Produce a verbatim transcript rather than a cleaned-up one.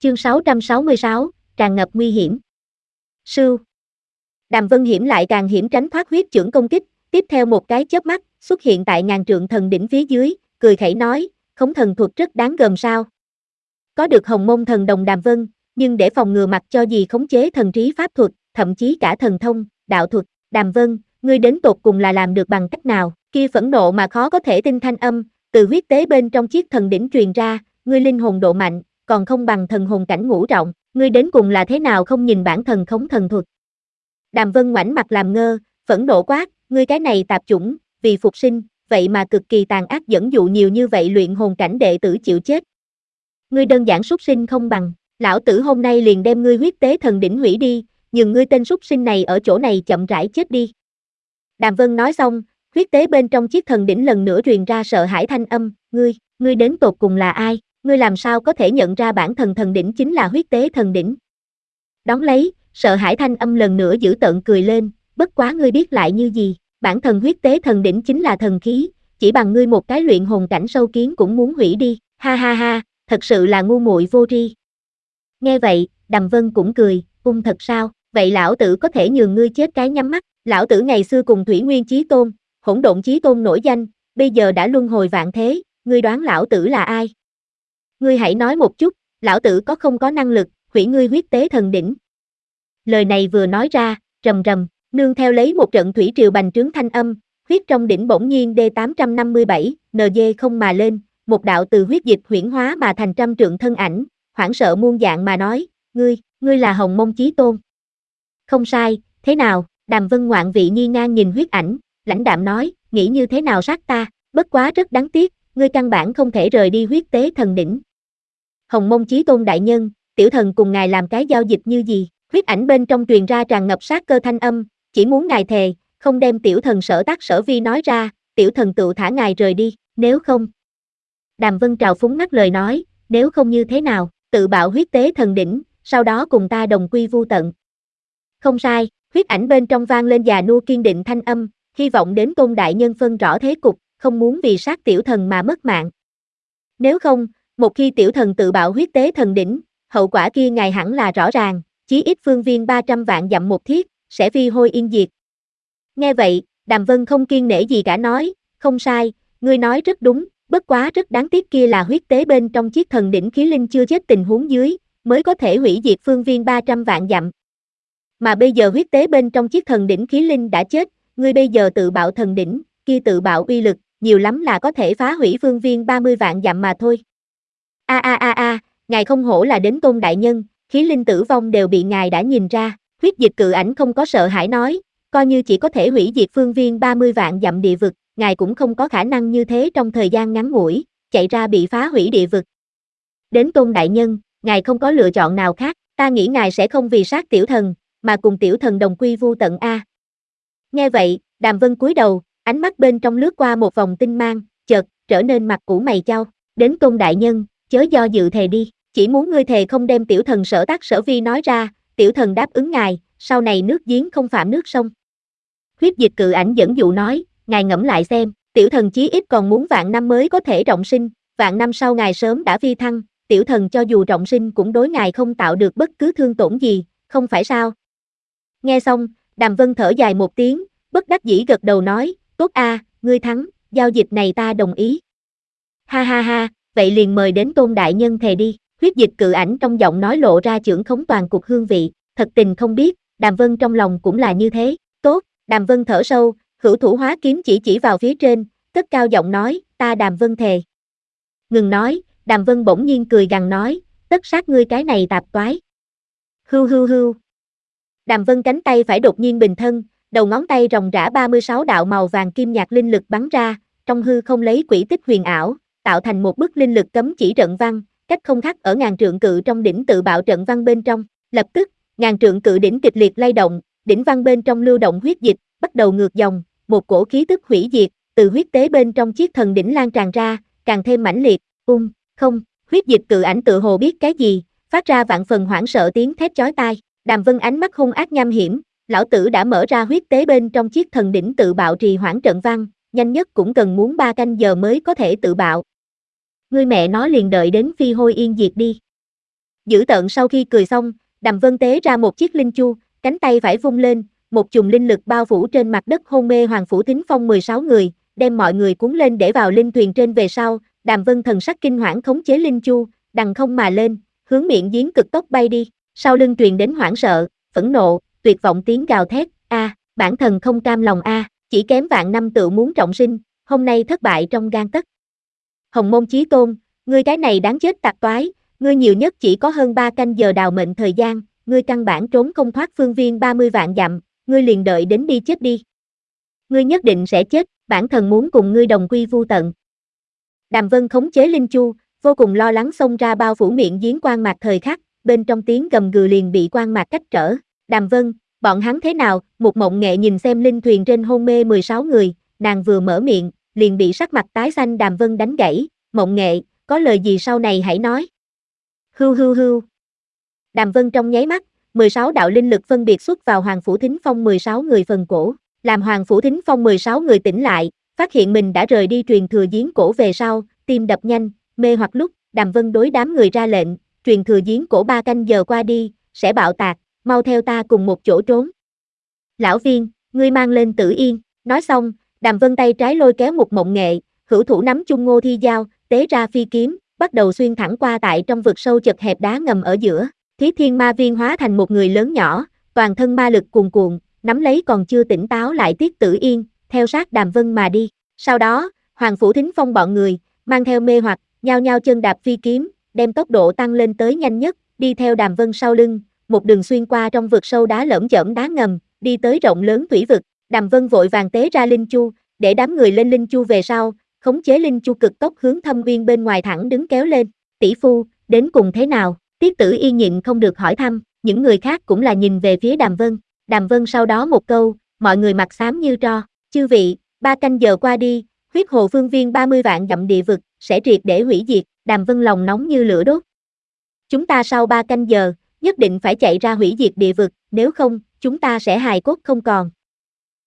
Chương sáu trăm sáu mươi sáu, tràn ngập nguy hiểm. Sưu. Đàm Vân Hiểm lại càng hiểm tránh thoát huyết chưởng công kích, tiếp theo một cái chớp mắt, xuất hiện tại ngàn trượng thần đỉnh phía dưới, cười khẩy nói, khống thần thuật rất đáng gờm sao. Có được hồng môn thần đồng Đàm Vân, nhưng để phòng ngừa mặc cho gì khống chế thần trí pháp thuật, thậm chí cả thần thông, đạo thuật, Đàm Vân, ngươi đến tột cùng là làm được bằng cách nào? Kia phẫn nộ mà khó có thể tin thanh âm, từ huyết tế bên trong chiếc thần đỉnh truyền ra, ngươi linh hồn độ mạnh, còn không bằng thần hồn cảnh ngũ trọng, ngươi đến cùng là thế nào không nhìn bản thần khống thần thuật. Đàm Vân ngoảnh mặt làm ngơ, phẫn nộ quát, ngươi cái này tạp chủng, vì phục sinh, vậy mà cực kỳ tàn ác dẫn dụ nhiều như vậy luyện hồn cảnh đệ tử chịu chết. Ngươi đơn giản súc sinh không bằng, lão tử hôm nay liền đem ngươi huyết tế thần đỉnh hủy đi, nhường ngươi tên súc sinh này ở chỗ này chậm rãi chết đi. Đàm Vân nói xong, huyết tế bên trong chiếc thần đỉnh lần nữa truyền ra sợ hãi thanh âm, ngươi, ngươi đến tột cùng là ai, ngươi làm sao có thể nhận ra bản thần thần đỉnh chính là huyết tế thần đỉnh. Đón lấy, sợ hãi thanh âm lần nữa giữ tợn cười lên, bất quá ngươi biết lại như gì, bản thần huyết tế thần đỉnh chính là thần khí, chỉ bằng ngươi một cái luyện hồn cảnh sâu kiến cũng muốn hủy đi, ha ha ha, thật sự là ngu muội vô tri. Nghe vậy, Đàm Vân cũng cười, ung thật sao, vậy lão tử có thể nhường ngươi chết cái nhắm mắt, lão tử ngày xưa cùng Thủy Nguyên Chí Tôn, Hỗn Độn Chí Tôn nổi danh, bây giờ đã luân hồi vạn thế, ngươi đoán lão tử là ai? Ngươi hãy nói một chút, lão tử có không có năng lực, hủy ngươi huyết tế thần đỉnh. Lời này vừa nói ra, rầm rầm, nương theo lấy một trận thủy triều bành trướng thanh âm, huyết trong đỉnh bỗng nhiên D tám trăm năm mươi bảy, en giê không mà lên, một đạo từ huyết dịch huyễn hóa mà thành trăm trượng thân ảnh, hoảng sợ muôn dạng mà nói, ngươi, ngươi là Hồng Mông Chí Tôn. Không sai, thế nào, Đàm Vân ngoạn vị nghi ngang nhìn huyết ảnh, lãnh đạm nói, nghĩ như thế nào sát ta, bất quá rất đáng tiếc, ngươi căn bản không thể rời đi huyết tế thần đỉnh. Hồng Mông Chí Tôn đại nhân, tiểu thần cùng ngài làm cái giao dịch như gì? Huyết ảnh bên trong truyền ra tràn ngập sát cơ thanh âm, chỉ muốn ngài thề, không đem tiểu thần sở tác sở vi nói ra, tiểu thần tự thả ngài rời đi, nếu không. Đàm Vân trào phúng ngắt lời nói, nếu không như thế nào, tự bạo huyết tế thần đỉnh, sau đó cùng ta đồng quy vu tận. Không sai, huyết ảnh bên trong vang lên già nua kiên định thanh âm, hy vọng đến Tôn đại nhân phân rõ thế cục, không muốn vì sát tiểu thần mà mất mạng. Nếu không, một khi tiểu thần tự bạo huyết tế thần đỉnh, hậu quả kia ngài hẳn là rõ ràng, chí ít phương viên ba trăm vạn dặm một thiết, sẽ vi hôi yên diệt. Nghe vậy, Đàm Vân không kiêng nể gì cả nói, không sai, ngươi nói rất đúng, bất quá rất đáng tiếc kia là huyết tế bên trong chiếc thần đỉnh khí linh chưa chết tình huống dưới, mới có thể hủy diệt phương viên ba trăm vạn dặm. Mà bây giờ huyết tế bên trong chiếc thần đỉnh khí linh đã chết, ngươi bây giờ tự bạo thần đỉnh, kia tự bạo uy lực, nhiều lắm là có thể phá hủy phương viên ba mươi vạn dặm mà thôi. A a a a, ngài không hổ là đến Tôn đại nhân, khí linh tử vong đều bị ngài đã nhìn ra, huyết dịch cự ảnh không có sợ hãi nói, coi như chỉ có thể hủy diệt phương viên ba mươi vạn dặm địa vực, ngài cũng không có khả năng như thế trong thời gian ngắn ngủi, chạy ra bị phá hủy địa vực. Đến Tôn đại nhân, ngài không có lựa chọn nào khác, ta nghĩ ngài sẽ không vì sát tiểu thần, mà cùng tiểu thần đồng quy vu tận a. Nghe vậy, Đàm Vân cúi đầu, ánh mắt bên trong lướt qua một vòng tinh mang, chợt trở nên mặt cũ mày chau, đến Tôn đại nhân, chớ do dự thề đi, chỉ muốn ngươi thề không đem tiểu thần sở tác sở vi nói ra, tiểu thần đáp ứng ngài, sau này nước giếng không phạm nước sông. Huyết dịch cự ảnh dẫn dụ nói, ngài ngẫm lại xem, tiểu thần chí ít còn muốn vạn năm mới có thể trọng sinh, vạn năm sau ngài sớm đã phi thăng, tiểu thần cho dù trọng sinh cũng đối ngài không tạo được bất cứ thương tổn gì, không phải sao? Nghe xong, Đàm Vân thở dài một tiếng, bất đắc dĩ gật đầu nói, tốt a, ngươi thắng, giao dịch này ta đồng ý. Ha ha ha, vậy liền mời đến Tôn đại nhân thề đi, huyết dịch cự ảnh trong giọng nói lộ ra chưởng khống toàn cục hương vị, thật tình không biết, Đàm Vân trong lòng cũng là như thế, tốt, Đàm Vân thở sâu, hữu thủ hóa kiếm chỉ chỉ vào phía trên, cất cao giọng nói, ta Đàm Vân thề. Ngừng nói, Đàm Vân bỗng nhiên cười gằn nói, tất sát ngươi cái này tạp toái. Hưu hưu hưu. Đàm Vân cánh tay phải đột nhiên bình thân, đầu ngón tay ròng rã ba mươi sáu đạo màu vàng kim nhạt linh lực bắn ra, trong hư không lấy quỹ tích huyền ảo, tạo thành một bức linh lực cấm chỉ trận văn, cách không khắc ở ngàn trượng cự trong đỉnh tự bạo trận văn bên trong, lập tức, ngàn trượng cự đỉnh kịch liệt lay động, đỉnh văn bên trong lưu động huyết dịch, bắt đầu ngược dòng, một cổ khí tức hủy diệt, từ huyết tế bên trong chiếc thần đỉnh lan tràn ra, càng thêm mãnh liệt, ung, không, huyết dịch cự ảnh tự hồ biết cái gì, phát ra vạn phần hoảng sợ tiếng thét chói tai, Đàm Vân ánh mắt hung ác nham hiểm, lão tử đã mở ra huyết tế bên trong chiếc thần đỉnh tự bạo trì hoãn trận văn, nhanh nhất cũng cần muốn ba canh giờ mới có thể tự bạo. Ngươi mẹ nó liền đợi đến phi hôi yên diệt đi. Dữ tợn sau khi cười xong, Đàm Vân tế ra một chiếc linh chu, cánh tay phải vung lên, một chùm linh lực bao phủ trên mặt đất hôn mê Hoàng Phủ Thính Phong mười sáu người, đem mọi người cuốn lên để vào linh thuyền trên về sau, Đàm Vân thần sắc kinh hoảng khống chế linh chu, đằng không mà lên, hướng miệng giếng cực tốc bay đi, sau lưng truyền đến hoảng sợ, phẫn nộ, tuyệt vọng tiếng gào thét, a, bản thần không cam lòng a, chỉ kém vạn năm tự muốn trọng sinh, hôm nay thất bại trong gang tấc. Hồng Môn Chí Tôn, ngươi cái này đáng chết tạp toái, ngươi nhiều nhất chỉ có hơn ba canh giờ đào mệnh thời gian, ngươi căn bản trốn không thoát phương viên ba mươi vạn dặm, ngươi liền đợi đến đi chết đi. Ngươi nhất định sẽ chết, bản thần muốn cùng ngươi đồng quy vu tận. Đàm Vân khống chế linh chu, vô cùng lo lắng xông ra bao phủ miệng giếng quan mạc thời khắc, bên trong tiếng gầm gừ liền bị quan mạc cách trở. Đàm Vân, bọn hắn thế nào? Một Mộng Nghệ nhìn xem linh thuyền trên hôn mê mười sáu người, nàng vừa mở miệng, liền bị sắc mặt tái xanh Đàm Vân đánh gãy. Mộng Nghệ, có lời gì sau này hãy nói. Hưu hưu hưu. Đàm Vân trong nháy mắt, mười sáu đạo linh lực phân biệt xuất vào Hoàng Phủ Thính Phong mười sáu người phần cổ, làm Hoàng Phủ Thính Phong mười sáu người tỉnh lại, phát hiện mình đã rời đi truyền thừa giếng cổ về sau, tim đập nhanh, mê hoặc lúc, Đàm Vân đối đám người ra lệnh, truyền thừa giếng cổ ba canh giờ qua đi, sẽ bạo tạc, mau theo ta cùng một chỗ trốn. Lão Viên, ngươi mang lên Tử Yên, nói xong, Đàm Vân tay trái lôi kéo một Mộng Nghệ, hữu thủ nắm chung Ngô Thi Giao, tế ra phi kiếm, bắt đầu xuyên thẳng qua tại trong vực sâu chật hẹp đá ngầm ở giữa. Thí Thiên Ma Viên hóa thành một người lớn nhỏ, toàn thân ma lực cuồn cuộn, nắm lấy còn chưa tỉnh táo lại Tiết Tử Yên, theo sát Đàm Vân mà đi. Sau đó, Hoàng Phủ Thính Phong bọn người, mang theo mê hoặc, nhao nhao chân đạp phi kiếm, đem tốc độ tăng lên tới nhanh nhất, đi theo Đàm Vân sau lưng, một đường xuyên qua trong vực sâu đá lởm chởm đá ngầm, đi tới rộng lớn thủy vực. Đàm Vân vội vàng tế ra linh chu, để đám người lên linh chu về sau, khống chế linh chu cực tốc hướng thâm uyên bên ngoài thẳng đứng kéo lên. Tỷ phu, đến cùng thế nào? Tiết Tử Yên nhịn không được hỏi thăm, những người khác cũng là nhìn về phía Đàm Vân. Đàm Vân sau đó một câu, mọi người mặt xám như tro. Chư vị, ba canh giờ qua đi, huyết hồ phương viên ba mươi vạn dặm địa vực, sẽ triệt để hủy diệt. Đàm Vân lòng nóng như lửa đốt. Chúng ta sau ba canh giờ, nhất định phải chạy ra hủy diệt địa vực, nếu không, chúng ta sẽ hài cốt không còn.